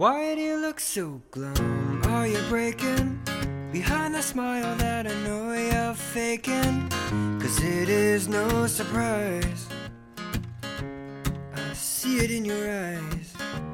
Why do you look so glum? Are you breaking behind the smile that I know you're faking? 'Cause it is no surprise, I see it in your eyes,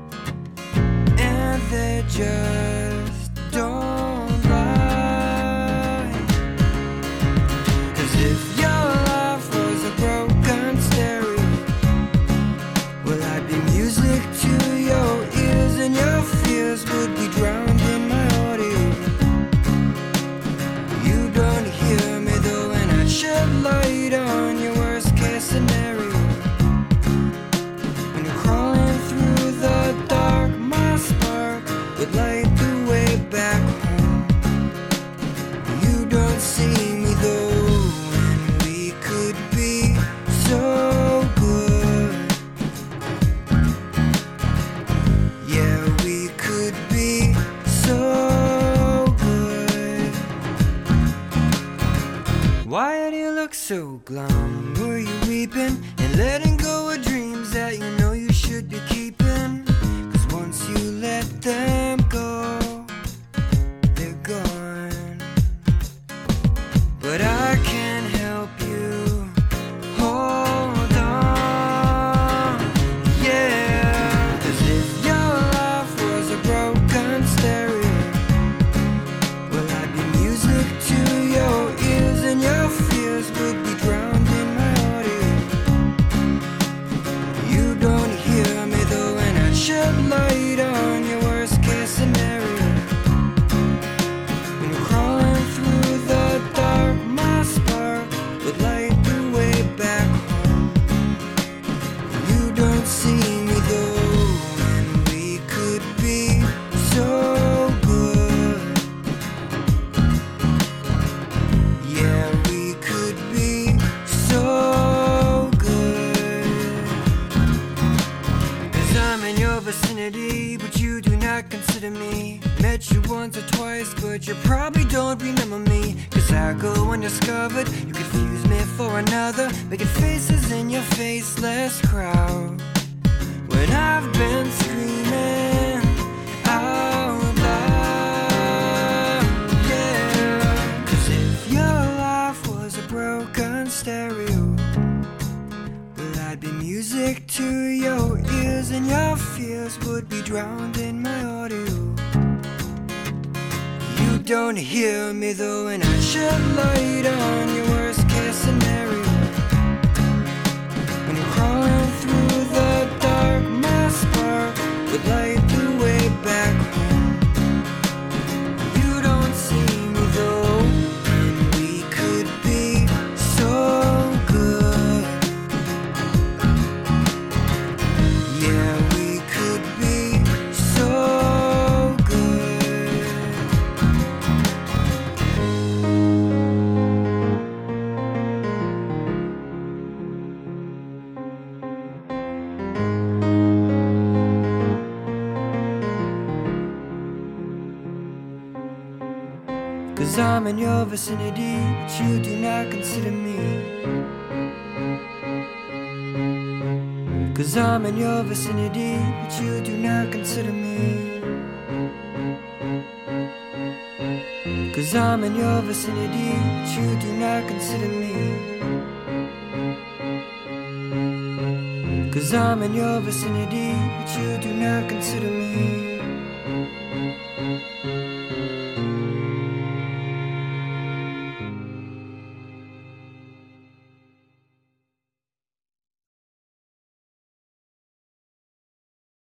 and they just don't lie. 'Cause if your life was a broken stereo, well, I'd be music to your ears, and your fears would be drowned in my audio. You don't hear me though, and I'd shed light on your worst case scenario. When you're crawling through the dark, my spark would light the way back home. You don't see me though, and we could be so good. Yeah, we could be so good. Why do you look so glum? Were you weeping and letting go of dreams that you know you should be keeping? 'Cause once you let them go, they're gone. But I can't help you hold on, yeah. 'Cause if your life was a broken stereo, well, I'd be music to your ears, and your fears would be drowned in my audio. You don't hear me though, and I'd shed light on your worst case scenario. When you're crawling through the dark, my spark would light the way back home. You don't see me though, and we could be so good. Yeah, we could be so good. 'Cause I'm in your vicinity, but you do not consider me. Met you once or twice, but you probably don't remember me. 'Cause I go undiscovered, you confuse me for another, making faces in your faceless crowd. When I've been screaming out loud, yeah. 'Cause if your life was a broken stereo, well, I'd be music to your ears, and your fears would be drowned in my audio. You don't hear me though, and I shed light on your worst case scenario. When you're crawling through the dark, my spark would light the way back home. You don't see me though, and we could be so good. Yeah, we could be so good. 'Cause I'm in your vicinity, but you do not consider me. 'Cause I'm in your vicinity, but you do not consider me. 'Cause I'm in your vicinity, but you do not consider me. 'Cause I'm in your vicinity, but you